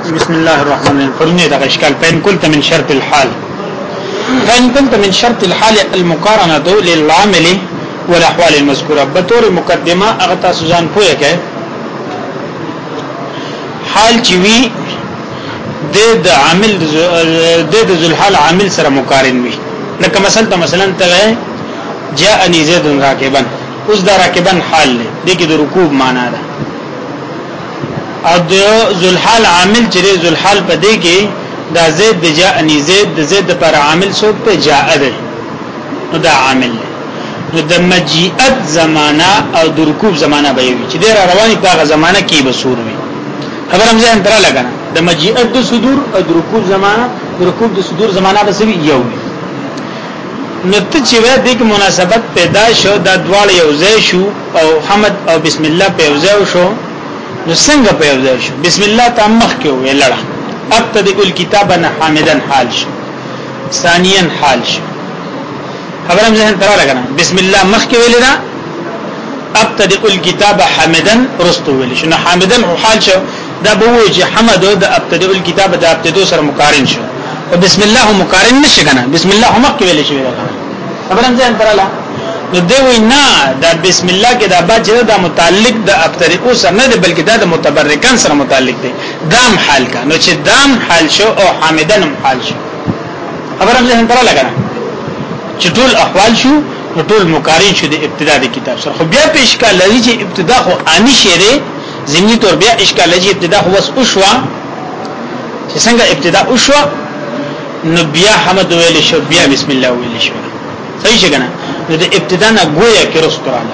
بسم الله الرحمن الرحيم فرني ده اشكال فإن كنت من شرط الحال المقارنه للعامل والاحوال المذكوره بطور مقدمه اغتا سوزان پوهه کې حال چوي د عامل د ذل حال عامل سره مقارن وي لکه مثلا ته جاءني زيد راكبا اوس دا راکبا حال دی دغه د رکوب معنا ده او د ذل حال عامل چې ذل حال په دې کې دا زید د جاءني زید د زید پر عامل سو په جاء ده نو دا عامل نو د مجیئت زمانہ او د رکوب زمانہ به وي چې ډیر رواني په زمانہ کې به سور وي خبر هم ځان تر لګنه د مجیئت د صدور او د رکوب زمانہ د رکوب د صدور زمانہ به سوي یو نو ته چې وې د مناسبت پیدا شو د دوال یو ځای شو او حمد او بسم الله په یو ځای شو نو څنګه په یو ځای شو بسم الله تامخ کې وې لړه ابتدئ الكتاب حامدا حال شو ثانيا حال شو خبرم ځان تر لګنه بسم الله مخ کې ویل دا ابتدئ الكتاب حامدا رستو ویل شو نو حامدا حال شو دا به وی چې حمد او د ابتدئ الكتاب د ابتدو سره مقارن شو او بسم الله مقارن نشي کنه بسم الله مخ کې ویل شو خبرم ځان تر لګنه نو دی وی نه دا بسم الله کې دا با چې دا متعلق د ابتدئ سره نه دی بلکې دا د متبرکان سره متعلق دی دام حال کا نو چې دام حال شو او حامدن حال شو خبرم ځان تر لګنه چې ټول احوال شو نو ټول مقارن شو د ابتدا د کتاب سره خو بیا په اشکال لري چې ابتدا خو اني شعر زمینی تور بیا اشکال لري ابتدا خو وس اوشوا چې څنګه ابتدا اوشوا نو بیا حمد ویل شو بیا بسم الله ویل شو صحیح څنګه نو د ابتدا نه گویا کې رستوراله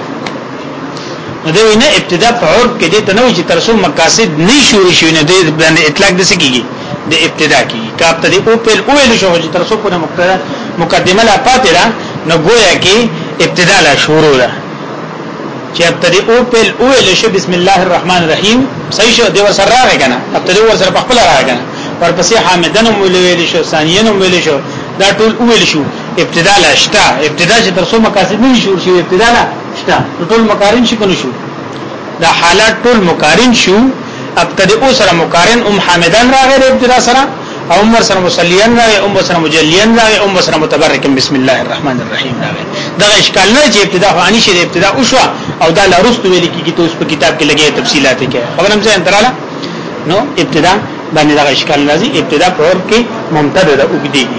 نو دا وینه ابتدا په عرب کې د تنوع چې ترسم مقاصد نه شروع شي نه د باندې اطلاق د سکیږي د ابتدا کې کاپته دی او په اول شو چې ترسم په مقدمه لا پاتې را نو گویا کې ابتدا لا شروع ده چې ابتدی او په اول شو بسم الله الرحمن الرحیم صحیح شو دی وسره راغنه ابتدی ورسره په خپل راغنه ورپسې حامدن ویل شو ثانیین ویل شو دا ټول اول شو ابتدا لا شتا ابتدا چې ترسم مقاصد نه شروع شي ابتدا لا شتا ټول مقارن شي کنه شو دا حالات ټول مقارن شو ابتدی او سره مقارن حامدن راغی ابتدا سره او عمر سره مصلیان راغی عمر سره مجلیان راغی عمر سره متبرک بسم الله الرحمن الرحیم راغی دا اشکال نه چې ابتدا فانی شي ابتدا او شو او دا لارست ویل کیږي ته اوس په کتاب کې لګي تفصيلات کې خبرم ځه انتراله نو ابتدا باندې دا اشکال راځي ابتدا په اور کې ممتد ده وګديږي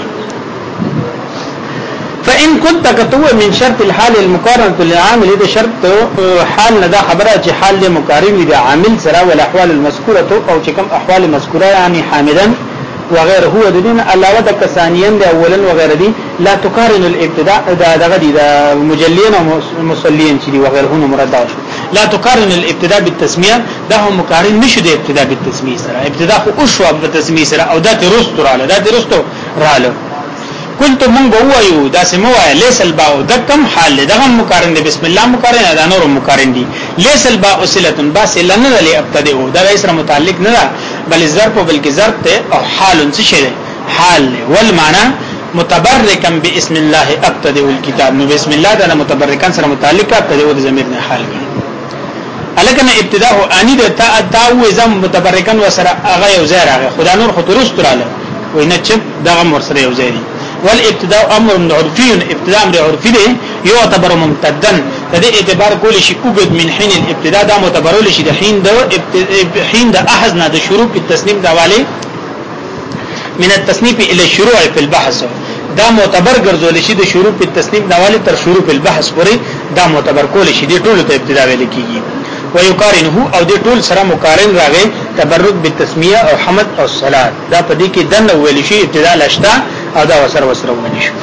فإن كنت كتو من شرط الحال المقارنة للعامل إذا شرط حال ندا خبره چې حال له مقارن دي عامل سره ول احوال المذكوره او چې کوم احوال مذکوره يعني حامدا وغيره هو دين علاوه د ثانيا د اولا وغيره دي لا تقارن الابتداء دغه دي د مجلين او مصلين چې دي وغيره مراد لا تقارن الابتداء بالتسميه ده هم مقارن نشي د ابتداء بالتسميه سره ابتداء خو او شو بالتسميه سره او ده رستو رااله ده رستو رااله كنت من بوایو دا سموای ليس الباء دکم حال دغه مقارن دي بسم الله مقارن ده نور مقارن دي ليس الباء صله بس لن له ابتداء ده سره متعلق نه بل ظرف بلکې ظرف ته او حال څه شي حال والمعنى متبركا باسم الله ابتدئ الكتاب نو بسم الله ده متبرکان سره متعلق ابتدئ د ضمیر نه حال کوي الکه ابتداء اني ده تا زم متبرکان وسره هغه یو ځای راغی خدا نور خطرست رااله وینه چې دغه مر سره یو ځای دي والابتداء امر عرفي ابتداء امر عرفي ده يعتبر ممتدا فدې اعتبار کول شي اوجد من حين الابتداء دا معتبر شي د حين د احزنا د شروع په تصنیف د حواله من التصنیف الى الشروع في البحث دا معتبر ګرځول شي د شروع په تصنیف د حواله تر شروع په البحث پورې دا معتبر کول شي د ټولو ته ابتداء ویل کیږي ويقارنه او د ټول سره مقارن راغی تبرک بالتسمیه او حمد او صلات دا په دې کې دنه ویل شي ابتداء لشتا او دا وسره ویل شي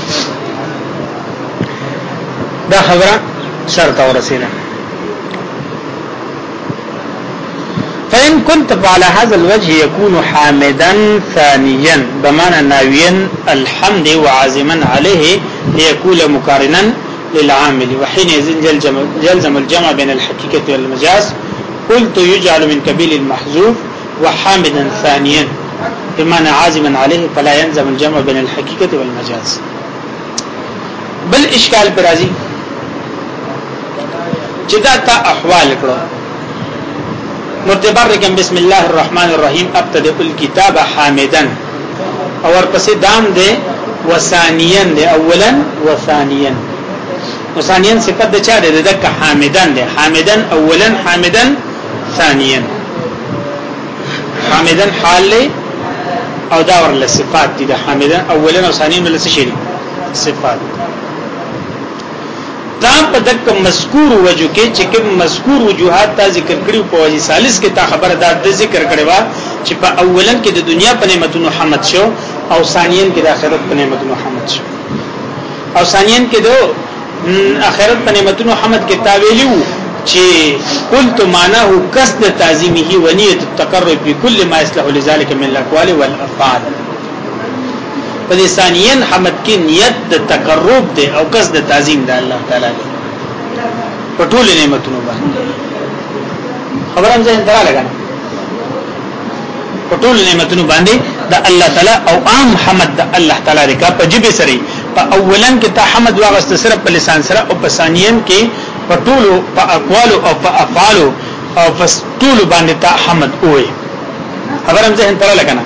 دا خبره شرط ورسيله فإن كنت على هذا الوجه يكون حامدا ثانيا بمعنى ناويا الحمد وعازما عليه ليكون مقارنا للعامل وحين يلزم الجمع بين الحقيقة والمجاز قلت يجعل من قبيل المحذوف وحامدا ثانيا بمعنى عازما عليه فلا يلزم الجمع بين الحقيقة والمجاز بل اشكال برازي چې دا تا احوال کړو متبرکا بسم الله الرحمن الرحیم ابتدئ الكتاب حامدا اور پس دام دے وثانیا دے اولا وثانیا وثانیا صفت د چا دے دک حامدن دے حامدن اولا حامدن ثانیا حامدن حال لے او دا ورله صفات دي د حامدن اولا او ثانیا ول څه شي صفات دا په دک مذکور وجو کې چې کوم مذکور وجوهات تا ذکر کړیو په وجه ثالث کې تا خبره د ذکر کړي وا چې په اولن کې د دنیا په نعمتونو حمد شو او ثانیاً کې د آخرت په نعمتونو حمد شو او ثانیاً کې د آخرت په نعمتونو حمد کې تاویلو چې قلت معناه قصد تعظیمه و نیت التقرب بكل ما يصلح لذلك من الاقوال والافعال په دې ثانیاً حمد کې نیت د تقرب دی او قصد تعظیم د الله تعالی دی په ټول نعمتونو باندې خبره هم ځین درا لګا په ټول نعمتونو باندې د الله تعالی او عام حمد د الله تعالی دی کا په جبه سره په اولن کې ته حمد واغست صرف په لسان سره او په ثانیاً کې په ټول په اقوال او په افعال او په ټول باندې ته حمد وې خبره هم ځین درا لګا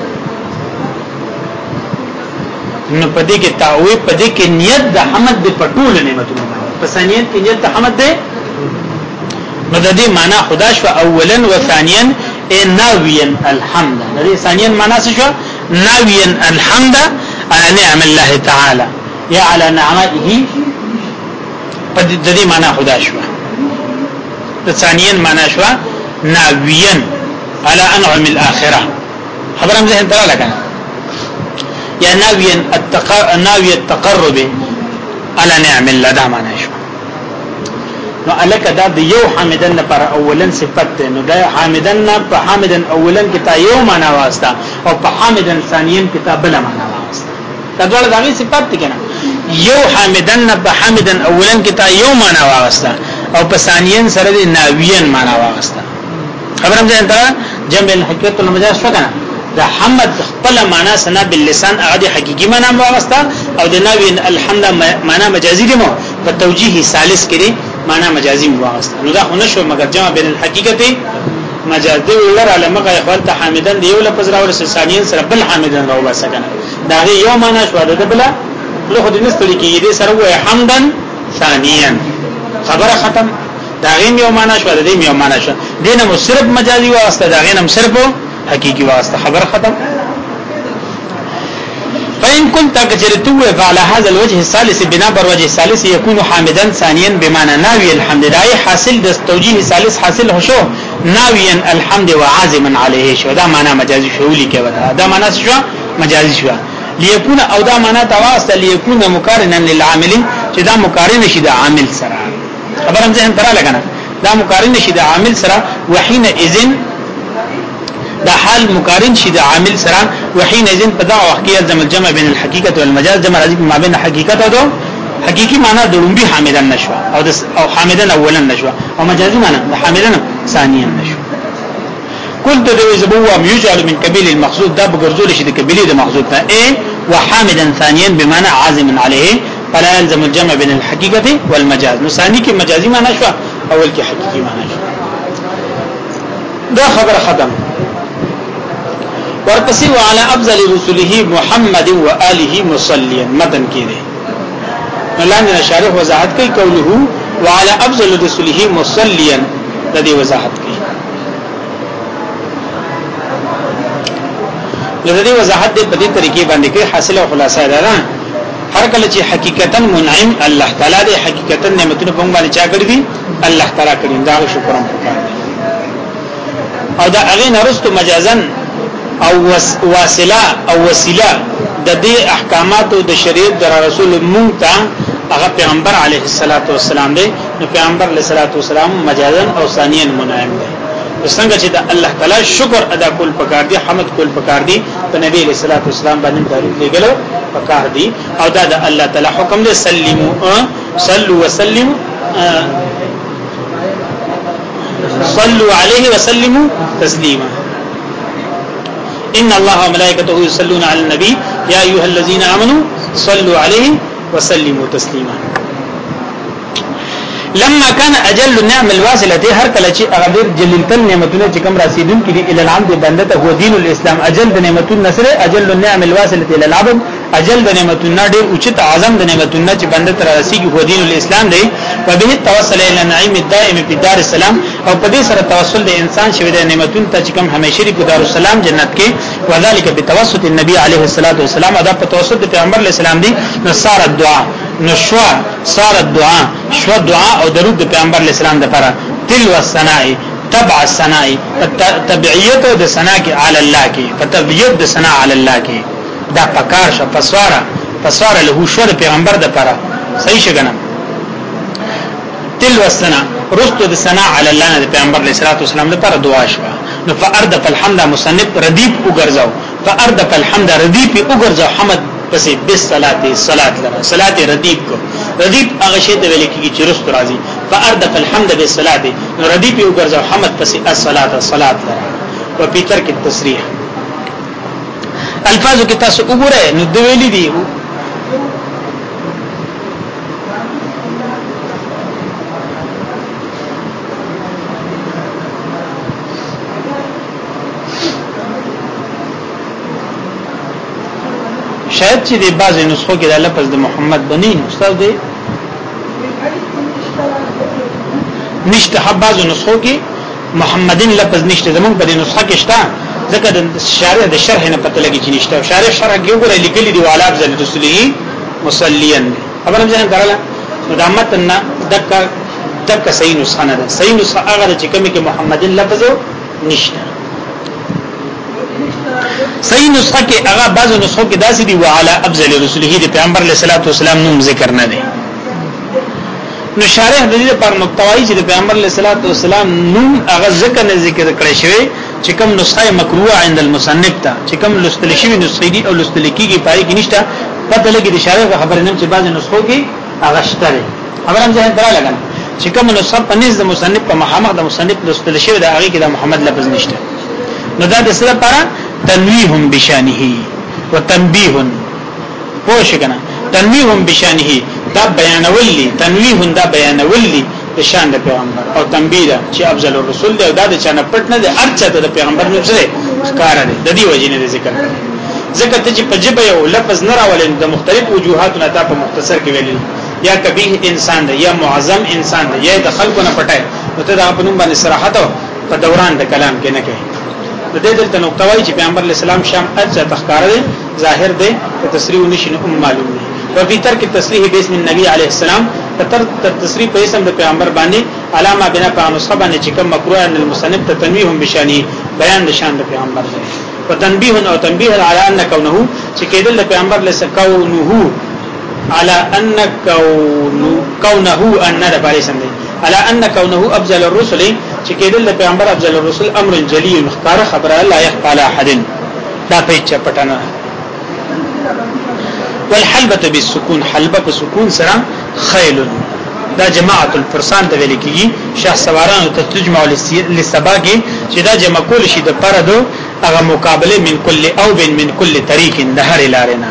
نو پدې کې تاوی پدې کې نیت د حمد د پټول نعمتونو باندې په ثانیت کې نیت د حمد ده نو د دې معنا خدا شو اولا و ثانیا ناویا الحمد د دې ثانیا معنا څه شو ناویا الحمد على نعم الله تعالی یا على نعمته په دې معنا خدا شو د ثانیا معنا شو ناویا على انعم الاخره خبرم زه ته لګا یا ناوی التقرب على نعم الله دا معنا شو نو الک دا د یو حامدن پر اولن صفت ده نو دا حامدن په حامدن اولن کې تا یو معنا واسطه او په حامدن ثانیین کې تا بل معنا واسطه دا ډول دغه صفت دي کنه یو حامدن په حامدن اولن کې تا یو معنا واسطه او په ثانیین سره د ناویین معنا واسطه خبرم ځان ته جمع الحقیقت المجاز شو کنه دا حمد خپل معنا سنا باللسان اغه حقيقي معنا واغستا او د نوی الحمد معنا مجازي دي مو په توجیه ثالث کې معنا مجازي واغستا نو دا خو نشو مگر جمع بین الحقیقت مجاز دی ولر علماء خپل ته حامدن دی یو لفظ راول ثانیین سره بل حامدن راو بسکنه دا یو معنا شو د بل له خو د نستړي کې دې سره وای حمدن ثانیان خبره ختم دا غیم یو معنا شو د دې یو معنا شو دینه مو صرف مجازي واغستا دا غینم صرف حقيقي واسطه خبر ختم فإن كنت كجرتو على هذا الوجه الثالث بنا بر وجه الثالث يكون حامدا ثانيا بمعنى ناوي الحمد لله حاصل د توجيه ثالث حاصل هشو ناويا الحمد وعازما عليه شو دا معنی مجازي شولي کې ودا دا معنی شو مجازي شو ليكون او دا معنی تواسط ليكون مقارنا للعامل چې دا مقارن شي د عامل سره خبر هم ځین ترا لګنه دا مقارن شي د عامل سره وحين اذن دا حال مقارن شي د عامل سره وحين اذن په دا وخت کې زم الجمع بین الحقیقت والمجاز جمع راځي ما بین حقیقت او حقيقي معنی د لومبي حامدن نشو او حامدن اولا نشو او مجازي معنی د حامدن ثانيا نشو قلت ذو زبوا يجعل من قبيل المقصود دا بغرزول شي د قبيله د مقصود ته اي وحامدا ثانيا بمعنى عازم عليه فلا يلزم الجمع بين الحقيقه والمجاز نو ثاني کې مجازي معنی شو اول کې حقيقي معنی شو دا خبر ختم ورپسې وعلى افضل رسله محمد واله مصليا متن کې دي ملانا شارح وضاحت کوي قوله وعلى افضل رسله مصليا د دې وضاحت کوي د دې وضاحت په دې طریقې باندې کې حاصله خلاصه ده هر کله چې حقیقتا منعم الله تعالی دې حقیقتا نعمتونه په باندې چا کړی دي الله تعالی کړی دا شکرم وکړي او دا هغه نرستو مجازن او واصله او وسیله د دې احکامات او د شریعت در رسول مونږ ته هغه پیغمبر علیه الصلاۃ والسلام دی نو پیغمبر علیه الصلاۃ والسلام مجازن او ثانیاً منعم دی څنګه چې د الله تعالی شکر ادا کول پکار دي حمد کول پکار دي په نبی علیه الصلاۃ والسلام باندې تعریف لګلو پکار دي او دا د الله تعالی حکم دی سلموا صلوا وسلموا صلوا عليه وسلموا تسليما ان الله وملائكته يصلون على النبي يا ايها الذين امنوا صلوا عليه وسلموا تسليما لما كان اجل النعم الواصله هر کله چې اغدر جلیلتن نعمتونه چې کوم رسیدون کړي ال العبد بندته هو دین الاسلام اجل د نعمتونو نصر اجل النعم الواصله ال العبد اجل د نعمتونو ډېر اوچت اعظم د نعمتونو چې بندته رسیږي هو دین الاسلام دی په به توسل الى النعيم الدائم في دار السلام او په دې سره توسل د انسان شوی د نعمتونو ته چې کوم همیشه په دار السلام جنت کې وذلك بتوسط النبي عليه الصلاه والسلام ادا په توسط د پیغمبر علیه السلام دی نصار الدعاء نشوا صار الدعاء شو دعاء او درود د پیغمبر علیه السلام لپاره تلو الثناء تبع الثناء تبعیت د ثنا کې علی الله کې فتبعیت د ثنا علی الله کې دا پکار شو پسواره له شو د پیغمبر لپاره صحیح شګنه تلو الثناء رستو د ثنا علی الله د پیغمبر علیه السلام لپاره دعا شو نو فارد فالحمد مصنف ردیب وګرځاو فارد فالحمد ردیب وګرځاو حمد پسې بالصلاه صلات لرا صلات ردیب کو ردیب هغه شی ته ویل کیږي چې رست راځي فارد فالحمد بالصلاه نو ردیب وګرځاو حمد پسې الصلاه صلات لرا او په تر کې تصریح الفاظو کې تاسو وګورئ نو د ویلي دي شاید چې د بعضې نسخو کې د لفظ د محمد بنی استاد دی نشته بعضو نسخو کې محمدین لفظ نشته زمونږ په دې نسخه کې شته ځکه د شارح د شرح نه پته لګی چې نشته شارح کې وګورئ لیکلي دی وعلى افضل رسله مصليا خبرم ځان کړل نو د متن دک صحیح نسخه نه ده صحیح نسخه هغه چې کومه کې محمدین لفظ نشته صحیح نسخه کې هغه بعضو نسخو کې داسې دی وعلى افضل رسله د پیغمبر علیه الصلاۃ والسلام نوم ذکر نه دی نو شارح د دې پر مقتوی چې د پیغمبر علیه الصلاۃ والسلام نوم هغه ذکر نه ذکر کړی شوی چې کوم نسخه مکروه عند المصنف ته چې کوم لستل شوی نسخه دی او لستل کیږي پای کې نشته پته لګي د شارح خبره نیم چې بعض نسخو کې هغه شته خبره هم ځان درا لګنه چې کوم نسخه په نزد مصنف په محمد د مصنف لستل شوی د هغه کې د محمد لفظ نشته نو دا د سره لپاره تنویه بشانه وتنبیه پوښ کنه تنویه بشانه دا بیانولی تنویه دا بیانولی د شان د پیغمبر او تنبیه چې افضل الرسول دی دا د چانه پټ نه دی ارچته د پیغمبر نوم سره ښکار دی د دې وجې نه ذکر ذکر ته چې په جبه یو لفظ نه راولین د مختلف وجوهات نه تا په مختصر کې ویل یا کبیح انسان دی یا معظم انسان دی یا د خلکو نه پټای نو ته دا په نوم باندې صراحت په دوران د کلام کې نه کوي د دې دلته نقطه وایي چې پیغمبر علیه السلام شام ارچا تخکار دی ظاهر دی ته تصریح نشي معلوم دی او په تر کې تصریح باسم النبي علیه السلام تر تصریح په اسم د پیغمبر باندې علامه بنا په نسخه باندې چې کوم مکروه ان المصنف تنویه بشانی بیان د شان د پیغمبر دی او تنبیه او تنبیه علی ان کونه چې کېدل د پیغمبر له کونه على ان كونه ان د بارے سم دی على ان كونه افضل الرسل چې کېدل د پیغمبر افضل الرسل امر جلی مخکار خبره لا يخفى على احد دا په چپټنه والحلبه بالسكون حلبه بالسكون سره خيل دا جماعت الفرسان ته ویل کیږي شاه سواران ته تجمع للسبا کې چې دا جمع کول شي د پردو هغه مقابله من كل او من كل طريق د هر لارنه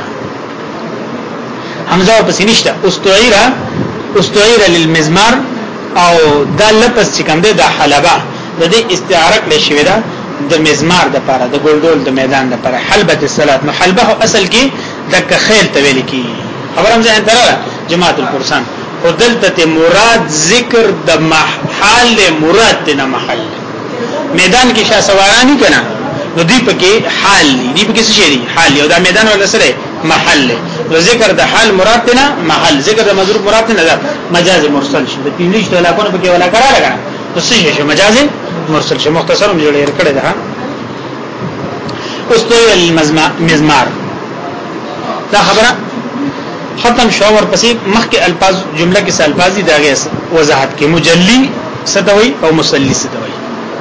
حمزه په سینشته استعيره للمزمار او دا لپس چې کوم دی د حلبه د دې استعاره کړی شوی دا د مزمار د پاره د ګلدول د میدان د پاره حلبه الصلات نو حلبه اصل کې د خیل ته ویل کی خبرم ځان تر جماعت الفرسان خدلته مراد ذکر د محل مراد نه محل میدان کې شاه سوارانی کنا نو دی پکې حال دی پکې څه شي حال یو دا میدان ولا سره محل ذکر د حال مراد نه محل ذکر د مضروب مراد نه ده مجاز مرسل شي د پینلیش د علاقونو پکې ولا کرا لګا نو څه شي مجاز مرسل شي مختصرم جوړې کړه ده استوی المزمار دا خبره ختم شاور پسې مخکې الفاظ جمله کې الفاظ دي داغه وضاحت کې مجلی ستوي او مصلی ستوي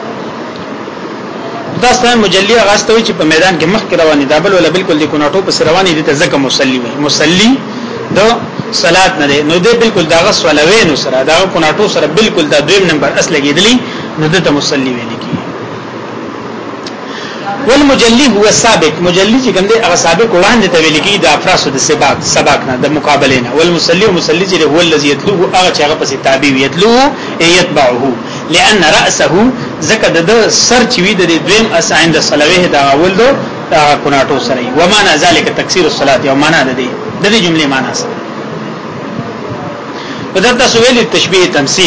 دا ستاسو مجلی غاستوي چې په میدان کې مخ کې رواني دا بل ولا بالکل د کوناټو په رواني دي ته ځکه مصلی وي مصلی دو صلات نه نو دې بالکل دا غس ولوي نو سره دا کوناټو سره بالکل دا دویم نمبر اصل کېدلی نو دته مصلی ویل کی والمجلی هو السابق مجلی چې کوم دی هغه سابق وړاندې ته ویل کی د افراس د سباق نه د مقابله نه والمسلی مسلی چې هو الذي يتلوه هغه چې هغه پسې تابع يتلوه يتبعه لان راسه زکه د سر چې وی د دویم اسعند صلوه دا اول دو دا کناټو سره ومعنى ذلك تکثیر الصلاه او معنا د دې جمله معنا سره بدرته سویل تشبیه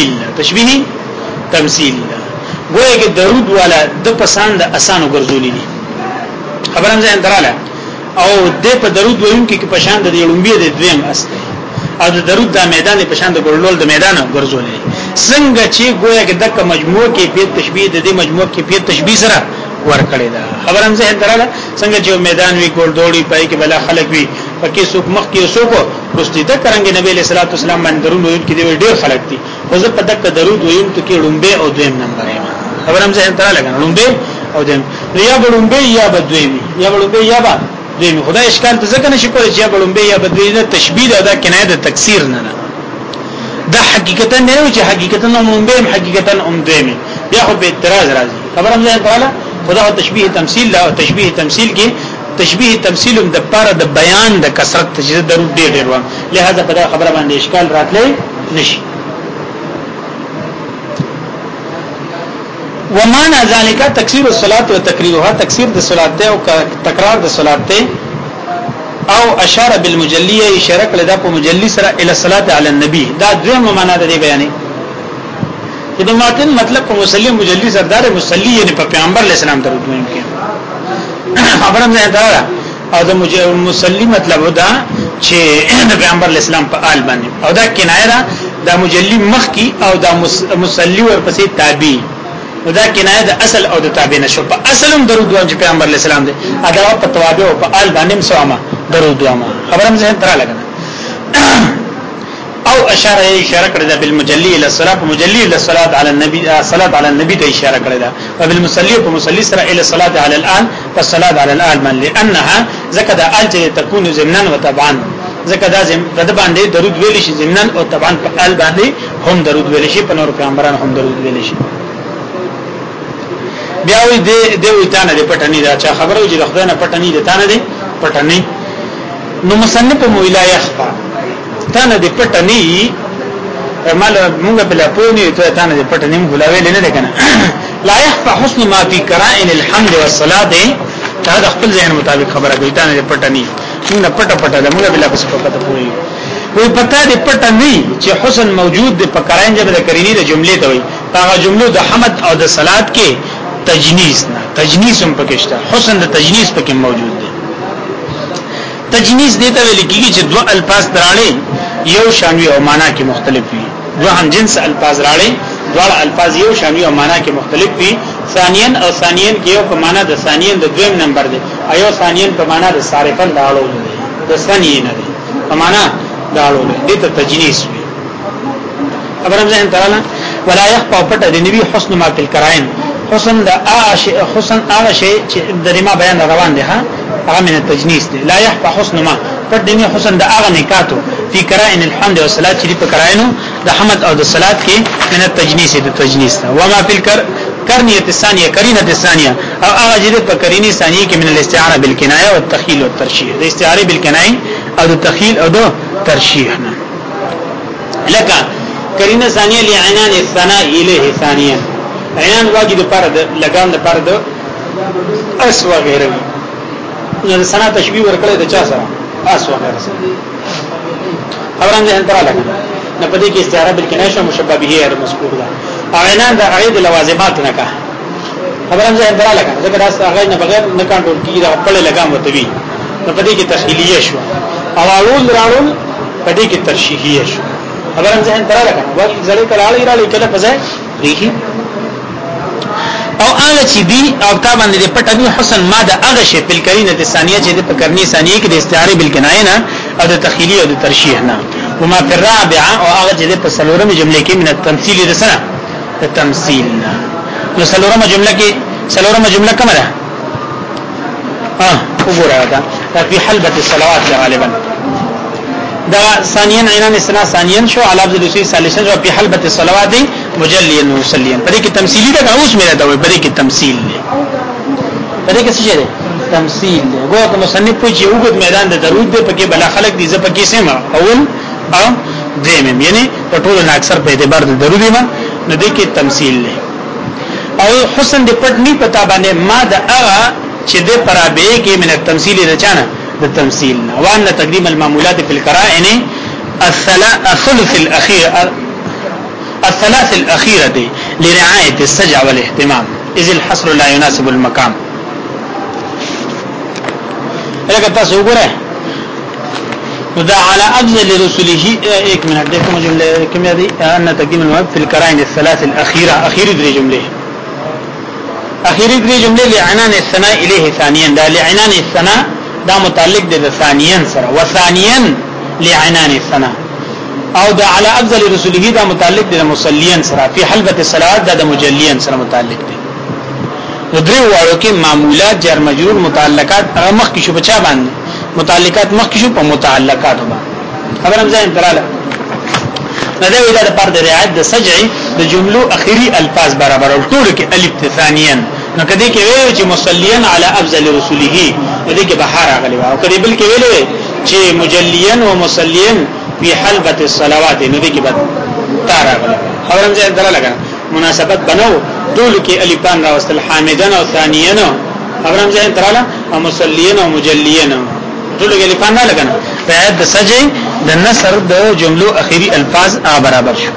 تمثيل ګویا کې درود والا د پسند اسانو ګرځولې دي خبرم ځان دراله او د په درود وایون کې پشان د لومبي د دویم استه او د درود د میدان پشان د ګرځول د میدان ګرځولې څنګه چې ګویا کې د مجموع کې په تشبیه د دې مجموع کې په تشبیه سره ورکړې ده خبرم ځان دراله څنګه چې میدان وی ګول دوړي پای کې بلا خلک وی پکې څوک مخ کې څوک رستیده کرانګي نبی له صلوات والسلام باندې درود وایون کې ډېر خلک دي خو زه په دغه درود وایون کې لومبه او دویم نمبر یم خبرم ځان تر لګنه لومبه او دیم یا بلومبه یا بدویمی یا بلومبه یا بدویمی خدای اشکال ته ځکه نشي کولای چې یا بلومبه یا بدویمی تشبیه ده کنایه د تکثیر نه دا حقیقتا نه و چې حقیقتا لومبه حقیقتا دویمی بیا خو به اعتراض راځي خبرم ځان تعالی خدای تشبیه تمثيل لا او تشبیه تمثيل کې تشبیه تمثيل د پاره د بیان د کثرت چې درود ډېر و لہذا په دا خبره باندې اشکال راتلی نشي ومعنى ذلك تكثير الصلاه وتكريرها تكثير د صلات او تکرار د صلات او اشار بالمجليه اشاره کړه د مجلي سره الى الصلاه على النبي دا دویمه معنا د بیانې د ماتن مطلب په مسلم مجلي سردار مصلي یعنی په پیغمبر علیه السلام درود وایي خبره نه دا او د مصلي مطلب دا چې د پیغمبر علیه السلام په آل باندې او دا کنایه دا مجلي مخ کی او دا مصلي ورپسې تابع دا کنایه د اصل او د تابع نشو په اصلم درود وایي پیغمبر علیه السلام دې ادا په توابع او په آل باندې مسوامه درود وایي خبرم زه تر لګنه او اشاره کړی دا بالمجلی الى الصلاه مجلی الى الصلاه على النبي صلاه على النبي ته اشاره کړی دا او بالمصلي په مصلي سره الى الصلاه على الان والصلاه على الان من لانها زکه دا ال چې تكون ضمنا وتبعا زکه دا د باندې درود ویل شي ضمنا او تبعا په ال باندې هم درود ویل شي په نور پیغمبرانو هم درود ویل شي بیا وی د وی تانه د پټنی دا چې خبرو چې د خدای نه پټنی د تانه دی پټنی نو مصنف مولا یخفا تانه د پټنی مال موږ بلا پونی ته تانه د پټنی غلاوی نه ده کنه لا يخفى حسن ما في قرائن الحمد والصلاه دا د خپل ذهن مطابق خبره کوي تانه د پټنی موږ پټه د موږ بلا پس پته پوي وی پتا د پټنی چې حسن موجود د قرائن جبه د کرینی د جملې ته وي هغه جملو د حمد او د صلات کې تجنیس نه تجنیس هم پکشته حسن د تجنیس پکې موجود دی تجنیس دیتا ویل کیږي چې دو الفاظ دراړي یو شامل او معنا کې مختلف وي دو هم جنس الفاظ راړي دواړه الفاظ یو شامل او معنا کې مختلف وي ثانیاً او ثانیاً کې یو په معنا د ثانیاً د دویم نمبر دی ایو ثانیاً په معنا د صارفن داړو دی د ثانیاً دی په معنا داړو دی ته تجنیس وي خبرم ځین تعالی ولا يخفى پټه د نبی حسن ما فی القرائن حسن د حسن هغه شی چې د ما بیان روان دي ها هغه من التجنیس دی لا يخفى حسن ما پټ دني حسن د هغه نکاتو فی قرائن الحمد والصلاه چې په قرائنو د حمد او د صلات کې من التجنیس د تجنیس وما فی القرنیه الثانیه قرینه الثانیه او هغه چې په قرینه ثانیه کې من الاستعاره بالکنایه والتخیل والترشیح د استعاره بالکنایه او د تخیل او د ترشیح نه لکه قرینه ثانیه لعنان الثناء الیه ثانیه عنان واجب پر د لګام د پر د اس وغیرہ نو سنا تشبیه ورکړی د چا سره اس وغیرہ خبرم ځان تر لګا نه پدې کې استعاره بالکنایه مشبہ به غیر مذکور ده عنان د عید لوازمات نه کا خبرم ځان تر لګا ځکه دا هغه نه بغیر نه کنټرول کیږي خپل لګام وتوي نو پدې کې تخیلیه شو او اول راول پدې کې ترشیحیه شو خبرم ځان تر لګا وایي ځلې کلاړی راړي کله پځه ریخي او هغه چې دی او تا باندې پټنی حسن ما د هغه شی په قرینه ثانیه چې په قرنی ثانیه کې د استعاره بالکنایه نه او د تخیلی او د ترشیح نه وما في الرابعه او هغه چې په سلورمه جمله کې من التمثيل د سنه د تمثيل نو سلورمه جمله کې سلورمه جمله کومه ده وګوره دا په حلبه الصلوات غالبا دا ثانيا عنان السنه ثانيا شو على لفظ الرسول ثالثا جو په حلبه الصلوات مجليا ومصليا پدې کې تمثيلي ده اوس مې راته وي پدې کې تمثيل دی پدې کې څه دی تمثيل دی ګویا کوم مصنف په چې وګد میدان د درود دی پکې بلا خلق دي زپکې سم اول او دیم یعنی په ټولو نه اکثر په اعتبار د درود ما نه دي کې تمثيل دی او حسن دې پټ نه پتا باندې ما د هغه چې د پرابه کې من التمثيل رچانه د تمثيل وان تقديم المعمولات في القرائن الثلاث الاخيره دي لرعايه السجع والاهتمام اذ الحصر لا يناسب المقام لکه تاسو وګورئ وذا على افضل رسله ایک منٹ دیکھو جمله کوم دي ان تقديم المعمولات في القرائن الثلاث الاخيره اخير درې جمله اخیری درې جملې لعنان الثناء الیه ثانیا دا لعنان الثناء دا متعلق دی د ثانیا سره وثانیا لعنان الثناء او دا علی افضل رسوله دا متعلق دی د مصلیین سره فی حلبة الصلوات دا د مجلیین سره متعلق دی نو درې واړو کې معمولات جر مجرور متعلقات هغه مخ کې شو بچا باندې متعلقات مخ کې شو په متعلقات باندې خبرم ځای تراله دا ویل د پر د رعایت د سجع د جملو اخیری الفاظ برابر او ټول کې الف ثانیا نو کدی کې ویل چې مصلیان علی افضل رسوله کدی کې بهار غلی او کدی بل کې ویل چې مجلیان و مصلیان فی حلبة الصلوات نو دې کې بد تار غلی خبرم ځای دره لگا مناسبت بنو ټول کې الفان راوستل حامدان او ثانیان خبرم ځای دره او مصلیان او مجلیان ټول کې الفان نه لګنه رعایت د سجع د نصر د جملو اخیری الفاظ برابر شو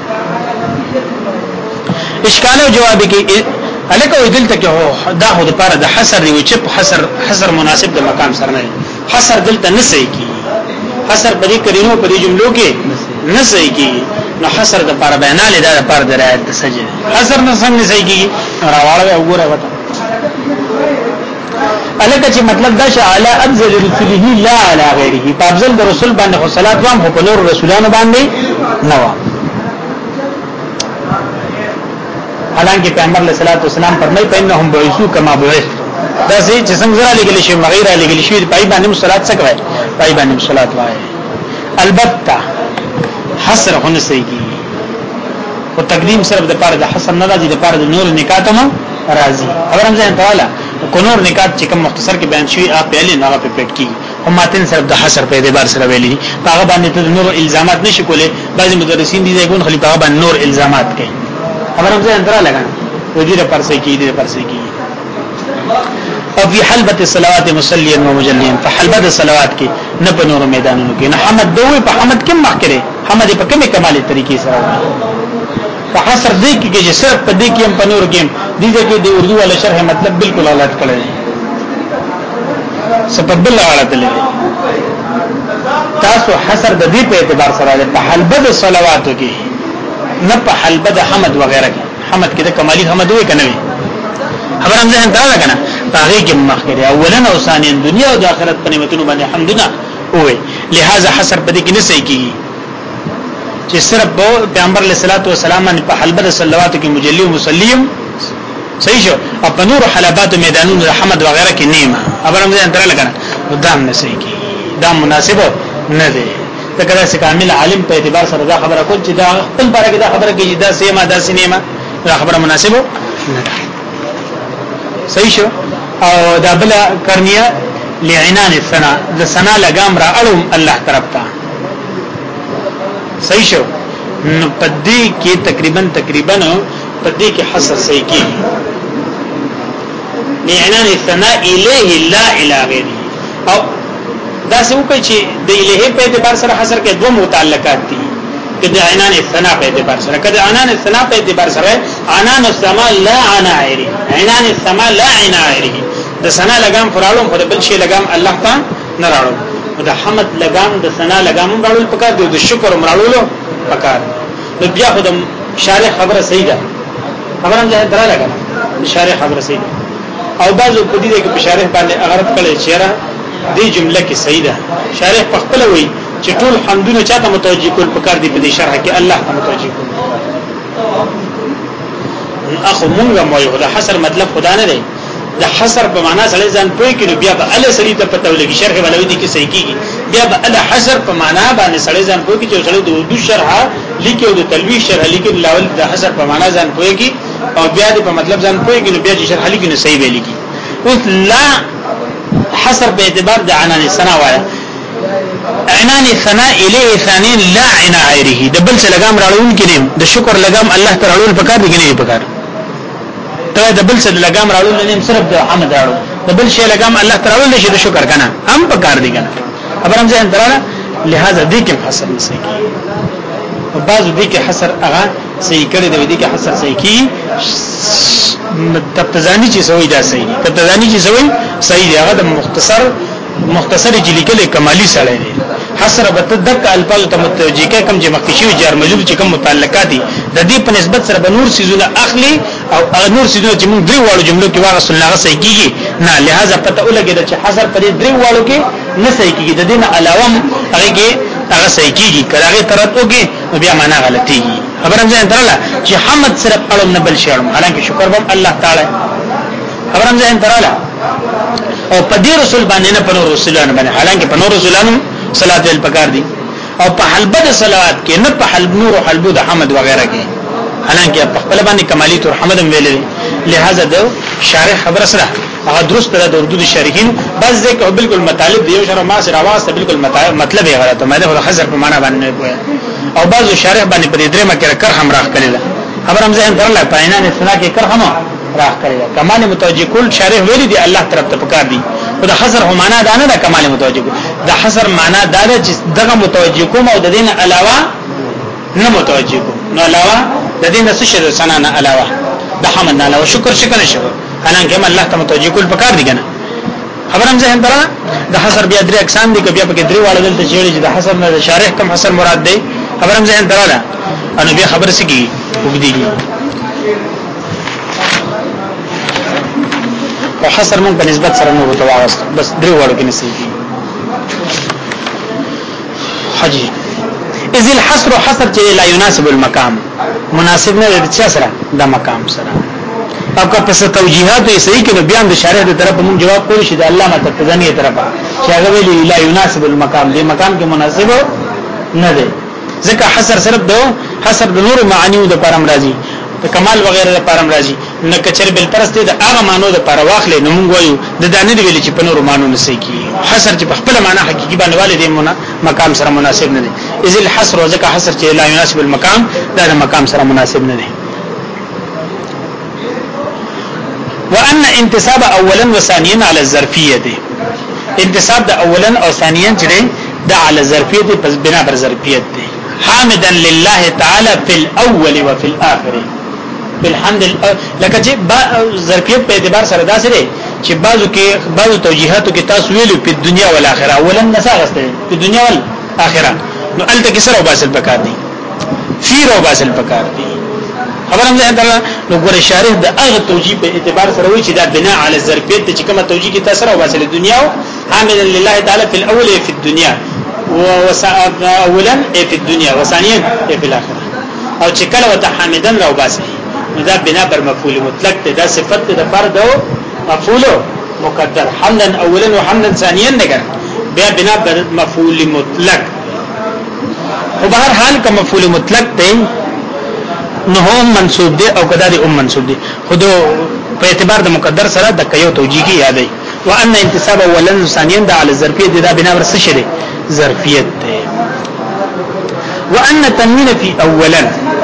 اشکال او جواب کې الکه ویل ته کې دا خو د پاره د حصر دی چې حصر مناسب د مقام سره نه حصر دلته نه صحیح کی حصر پرې کرینو پرې جملو کې نه صحیح کی نو حصر د پاره بیاناله د پاره د رعایت د سجع حصر نه څنګه صحیح کی راواله وګوره وته الکه چې مطلب دا چې اعلی افضل رسوله لا علی غیره په افضل د رسول باندې خو صلوات وام په نور رسولانو باندې نه و حالانکه پیغمبر علیه الصلاۃ والسلام فرمایي پنهم بعثو کما بعث دا سي چې څنګه لګل شي مغیره لګل شي پای باندې صلوات څه کوي پای باندې صلوات وایي البته حصر هونه صحیح کی او تقدیم صرف د پاره د حسن نه راځي د پاره د نور نکاتمه راځي خبرم ځان تعالی کونور نکات چې کوم مختصر کې بیان شوی اپ پهلې نه په پټ کی هم ماتن صرف د حصر په اعتبار سره ویلي هغه باندې ته نور الزامات نشي کولای بعضی مدرسین دي ځای ګون خلی په باندې نور الزامات کوي خبرم ځان درا لګا وجیره پرسې کی دي پرسې کی او فی حلبة الصلوات مصلیا و مجلیا فحلبة الصلوات کې نه په نور میدانونو کې نه حمد دوی په حمد کې مخکره حمد په کومه کمالي طریقې سره په حصر دې کې چې صرف په دې کې هم په نور کې دې کې د اردو ولا شرح مطلب بالکل غلط کړی سبب بل غلط لري تاسو حصر د دې په اعتبار سره په حلبة الصلوات کې نه په حلبة حمد وغيرها کې حمد کې د کمالي حمد وي کنه خبر هم ځان ته راغنه هغه کې مخکره اولا او ثانیا دنیا او د آخرت په نعمتونو باندې حمدنا وي لہذا حصر په دې کې نه صحیح کیږي چې صرف پیغمبر علیه الصلاۃ والسلام په حلبة الصلوات کې مجلی او مسلم صحیح شو او په نور حلبات میدانونو حمد وغيرها کې نیمه خبر هم ځان ته راغنه دام نه صحیح کیږي دا مناسب نه دی دا کله چې کامل عالم په اعتبار سره دا خبره کول چې دا خپل باره کې دا خبره کې دا سیمه دا سینما دا خبره مناسب نه ده صحیح شو او دا بل کرنیه لعنان الثناء د ثنا لګام را اړم الله طرف ته صحیح شو نو پدې کې تقریبا پدې کې حصر صحیح کی لعنان الثناء الیه لا الی غیره او دا څه وکړي چې د الیه په اعتبار سره حصر کې دوه متعلقات دي کله عنان الثناء په اعتبار سره کله عنان الثناء په اعتبار سره عنان السماء لا عنائره عنان السماء لا عنائره د ثنا لګام فرالم خو د بل شي لګام الله ته نه راړو د حمد لګام د ثنا لګام راړو پکار دی د شکر راړو پکار د بیا خو د شارح خبره صحیح ده خبره هم ځای درا لګا شارح خبره صحیح ده او بعضو په دې کې په شارح باندې اغرب کړي چیرې دې جمله کې صحیح ده شارح په خپل وایي چې ټول حمدونه چاته متوجي کول پکار دي په دې شرح کې الله ته متوجي کول اخو مونږه مو یو د حصر مطلب خدا نه دی د حصر په معنا سره ځان پوي کړي بیا به ال سړي ته پته ولګي شرح ولوي دي کې صحیح کیږي بیا به ال حصر په معنا باندې سړي ځان پوي کړي چې سړي د اردو شرح لیکي او د تلوي شرح لیکي لاول د حصر په معنا ځان پوي کړي او بیا د په مطلب ځان پوي کړي بیا چې شرح لیکي نو صحیح ویل کی اوس لا حصر په اعتبار د عنان الثنا وایا عنان الثنا الیه ثانین لا عنا غیره د بل څه لګام راړون کړي د شکر لګام الله تعالی راړول پکار دي نه پکار ته د بل څه لګام راړول نه صرف د حمد راړو د بل شي لګام الله تعالی راړول شي د شکر کنه هم پکار دي کنه خبر هم ځین دراله لہذا دې کې حسن نشي او بعضو دې کې حسر هغه صحیح کړي دې کې حسر صحیح کی تبتزانی چې سوې دا صحیح تبتزانی چې سوې صحیح دی هغه د مختصر جلیکل کمالی سره دی حسر بتدک الفاظ ته متوجی کوم چې مخکشي جار مجرور چې کوم متعلقات دي د دې په نسبت سره بنور سيزونه اخلي او نور سيزونه چې موږ درې واړو جملو کې واغ رسول الله صحیح کیږي نه لہذا پته ولګي چې حسر پر درې واړو کې نه صحیح کیږي د دې نه علاوه هغه کې هغه صحیح کیږي کله ترته کې بیا معنا غلطيږي خبرم ځان تراله چې حمد صرف اړم نه بل شعر حالانکه شکر به الله تعالی خبرم ځان تراله او په دې رسول باندې نه په رسولانو باندې حالانکه په رسولانو صلوات ال پکار دي او په حلبه د صلوات کې نه په حلب نور او حلبو د حمد وغیرہ کې حالانکه په خپل باندې کمالی تور حمد ویل لہذا د شارح خبر سره هغه درست ده د اردو شارحین بس ځکه بالکل مطالب دی شرح ما سره واسطه بالکل مطلب یې غلطه مده د حذف په معنا باندې نه او بعضو شارح باندې په دې درې مکه کر هم راخ کړل خبر هم ځین درله پاینان سنا کې کر هم راخ کړل کمال متوجه کول شارح ویل دي الله طرف ته پکار دي او د حذر هم معنا دا نه د کمال متوجه د حذر معنا دا چې دغه متوجه کوم او د دین علاوه نه متوجه کوم نو علاوه د دین څه شي سنا نه علاوه د حمد نه علاوه شکر شکر حالانکه الله ته متوجه کول پکار دي کنه خبر هم ځین درله د حذر بیا درې اقسام دي کبه په درې واړه دلته چې د حذر نه شارح کم حذر مراد دی خبر هم ځین دراله ان بیا خبر سکی وګدیږي او حصر مون په نسبت سره نو متواست بس درې وړو کې نسيږي حجي اذ الحصر حصر چې لا يناسب المقام مناسب نه د چا سره د مقام سره او که پس توجیهات یې صحیح کړي بیان د شارح د طرف مون جواب کولی شي د علامه تقدانی طرفه چې هغه ویلي لا يناسب المقام دې مقام کې مناسب نه دی ځکه حصر صرف دو حصر د نور معانی د پرم راځي د کمال وغیرہ د پرم راځي نه کچر بل پرسته د هغه مانو د پر واخلې نو موږ وایو د دانه دی ویل چې په نور مانو نه سي کی حصر چې په خپل معنا حقيقي باندې والدې مقام سره مناسب نه دی اذ الحصر ځکه حصر چې لا يناسب المقام دا د مقام سره مناسب نه دی وان انتساب اولا وثانيا على الظرفيه دي انتساب د اولا او ثانيا چې دا على الظرفيه دي پس بنا بر ظرفیت دي حامدا لله تعالی فی الاول وفي الاخر بالحمد لکه چې ظرفیت په اعتبار سره داسې دی چې بعضو توجیهاتو کې تاسو ویلو په دنیا او آخرت اولا نساغسته په دنیا او آخرت نو الته کې سره وباسل پکار دي فیر وباسل پکار دي خبر هم ده نو ګور شارح د هغه توجیه په اعتبار سره وی چې دا بنا علی الظرفیت چې کومه توجیه کې تاسو وباسل دنیا حامدا لله تعالی فی الاول وفي الدنيا اولا في الدنيا وثانيا في الاخره او چې کله وته حامدن راو باسي نو دا بنا بر مفعول مطلق ده دا صفت ده فرد او مفعول مقدر حمدا اولا وحمدا ثانيا نګر بیا بنا بر مفعول مطلق او بهر حال کا مفعول مطلق ده نو هم منصوب ده او کدا ده منصوب ده خودو په اعتبار د مقدر سره د کيو توجیه یادای وان انتساب اولا ثانيا ده على الظرفيه ده بنا بر څه شری ظرفیت ده وان تنوین فی اولا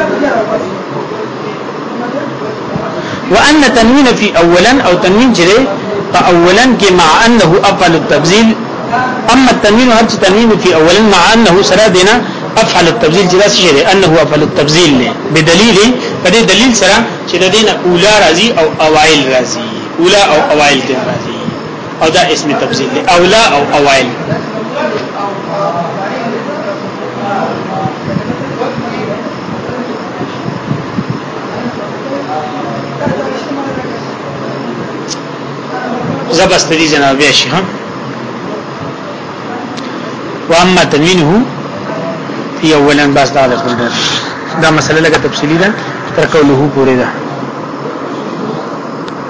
او تنوین جره فاولا کې مع انه افعل التبذيل اما التنوین هر چې تنوین فی اولا مع انه سره دینا افعل التبذيل جدا شری انه افعل التبذيل له بدلیل کدی دلیل سره چې د دین اولا راضی او اوائل راضی اولا او اوائل کې راضی او دا اسم تبذيل اولا او اوائل زبست دي جناب بيشي ها واما تنوينه في اولا باس دا مسئله لګه تفصیلی ده تر کوله پورې ده